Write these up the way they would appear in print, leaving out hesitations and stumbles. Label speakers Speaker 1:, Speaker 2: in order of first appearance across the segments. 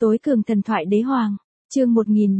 Speaker 1: Tối cường thần thoại đế hoàng, chương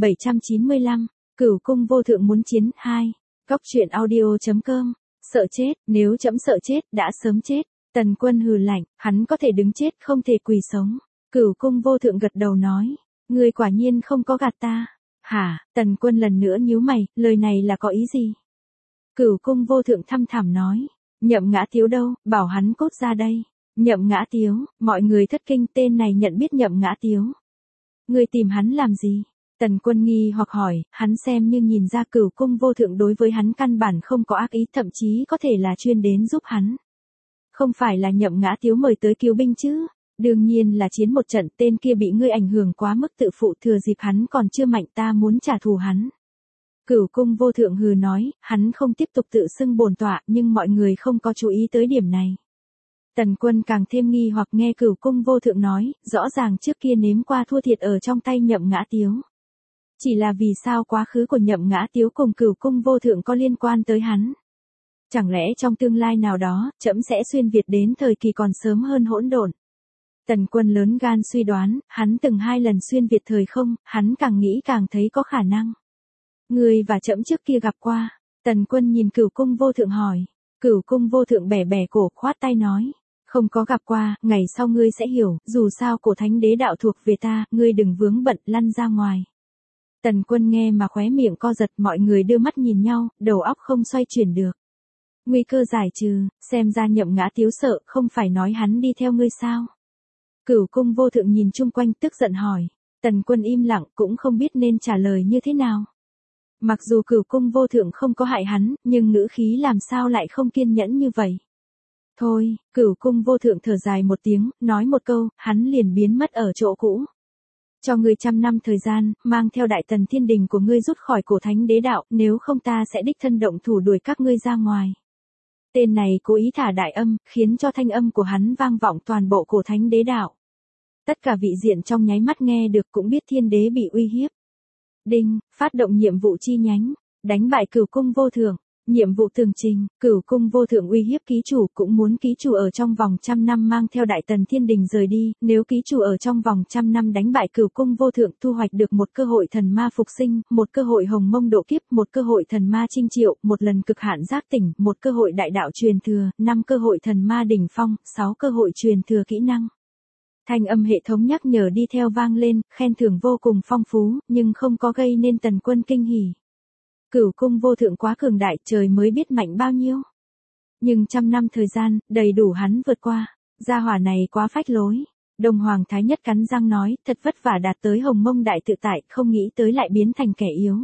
Speaker 1: 1795, Cửu cung vô thượng muốn chiến 2. Góc truyện audio.com. Sợ chết, nếu trẫm sợ chết, đã sớm chết. Tần Quân hừ lạnh, hắn có thể đứng chết không thể quỳ sống. Cửu cung vô thượng gật đầu nói, ngươi quả nhiên không có gạt ta. Hả? Tần Quân lần nữa nhíu mày, lời này là có ý gì? Cửu cung vô thượng thăm thẳm nói, Nhậm Ngã Tiếu đâu, bảo hắn cốt ra đây. Nhậm Ngã Tiếu, mọi người thất kinh, tên này nhận biết Nhậm Ngã Tiếu. Ngươi tìm hắn làm gì? Tần Quân nghi hoặc hỏi, hắn xem nhưng nhìn ra Cửu cung vô thượng đối với hắn căn bản không có ác ý, thậm chí có thể là chuyên đến giúp hắn. Không phải là Nhậm Ngã Tiếu mời tới cứu binh chứ? Đương nhiên là chiến một trận, tên kia bị ngươi ảnh hưởng quá mức tự phụ, thừa dịp hắn còn chưa mạnh ta muốn trả thù hắn. Cửu cung vô thượng hừ nói, hắn không tiếp tục tự xưng bổn tọa, nhưng mọi người không có chú ý tới điểm này. Tần Quân càng thêm nghi hoặc nghe Cửu cung vô thượng nói, rõ ràng trước kia nếm qua thua thiệt ở trong tay Nhậm Ngã Tiếu. Chỉ là vì sao quá khứ của Nhậm Ngã Tiếu cùng Cửu cung vô thượng có liên quan tới hắn? Chẳng lẽ trong tương lai nào đó, trẫm sẽ xuyên Việt đến thời kỳ còn sớm hơn hỗn độn? Tần Quân lớn gan suy đoán, hắn từng 2 lần xuyên Việt thời không, hắn càng nghĩ càng thấy có khả năng. Ngươi và trẫm trước kia gặp qua. Tần Quân nhìn Cửu cung vô thượng hỏi. Cửu cung vô thượng bẻ bẻ cổ, khoát tay nói, không có gặp qua, ngày sau ngươi sẽ hiểu, dù sao cổ thánh đế đạo thuộc về ta, ngươi đừng vướng bận, lăn ra ngoài. Tần Quân nghe mà khóe miệng co giật, mọi người đưa mắt nhìn nhau, đầu óc không xoay chuyển được. Nguy cơ giải trừ, xem ra Nhậm Ngã Tiếu sợ, không phải nói hắn đi theo ngươi sao? Cửu cung vô thượng nhìn chung quanh tức giận hỏi. Tần Quân im lặng, cũng không biết nên trả lời như thế nào. Mặc dù Cửu cung vô thượng không có hại hắn, nhưng ngữ khí làm sao lại không kiên nhẫn như vậy. Thôi, Cửu cung vô thượng thở dài một tiếng, nói một câu, hắn liền biến mất ở chỗ cũ. Cho ngươi 100 năm thời gian, mang theo Đại Tần Thiên Đình của ngươi rút khỏi cổ thánh đế đạo, nếu không ta sẽ đích thân động thủ đuổi các ngươi ra ngoài. Tên này cố ý thả đại âm, khiến cho thanh âm của hắn vang vọng toàn bộ cổ thánh đế đạo. Tất cả vị diện trong nháy mắt nghe được cũng biết thiên đế bị uy hiếp. Đinh, phát động nhiệm vụ chi nhánh, đánh bại Cửu cung vô thượng. Nhiệm vụ tường trình, Cửu cung vô thượng uy hiếp ký chủ, cũng muốn ký chủ ở trong vòng 100 năm mang theo Đại Tần Thiên Đình rời đi, nếu ký chủ ở trong vòng 100 năm đánh bại Cửu cung vô thượng, thu hoạch được một cơ hội thần ma phục sinh, một cơ hội hồng mông độ kiếp, một cơ hội thần ma chinh triệu, một lần cực hạn giác tỉnh, một cơ hội đại đạo truyền thừa, 5 cơ hội thần ma đỉnh phong, 6 cơ hội truyền thừa kỹ năng. Thanh âm hệ thống nhắc nhở đi theo vang lên, khen thưởng vô cùng phong phú, nhưng không có gây nên Tần Quân kinh hỉ. Cửu cung vô thượng quá cường đại, trời mới biết mạnh bao nhiêu. Nhưng 100 năm thời gian, đầy đủ hắn vượt qua. Gia hỏa này quá phách lối. Đồng Hoàng Thái Nhất cắn răng nói, thật vất vả đạt tới hồng mông đại tự tại, không nghĩ tới lại biến thành kẻ yếu.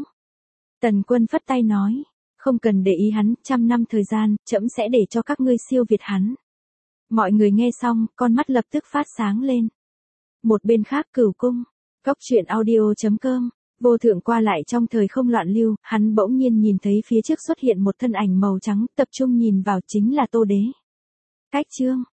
Speaker 1: Tần Quân phất tay nói, không cần để ý hắn, 100 năm thời gian, trẫm sẽ để cho các ngươi siêu việt hắn. Mọi người nghe xong, con mắt lập tức phát sáng lên. Một bên khác Cửu cung, góc truyện audio.com. Vô thượng qua lại trong thời không loạn lưu, hắn bỗng nhiên nhìn thấy phía trước xuất hiện một thân ảnh màu trắng, tập trung nhìn vào chính là Tô Đế. Cách chương,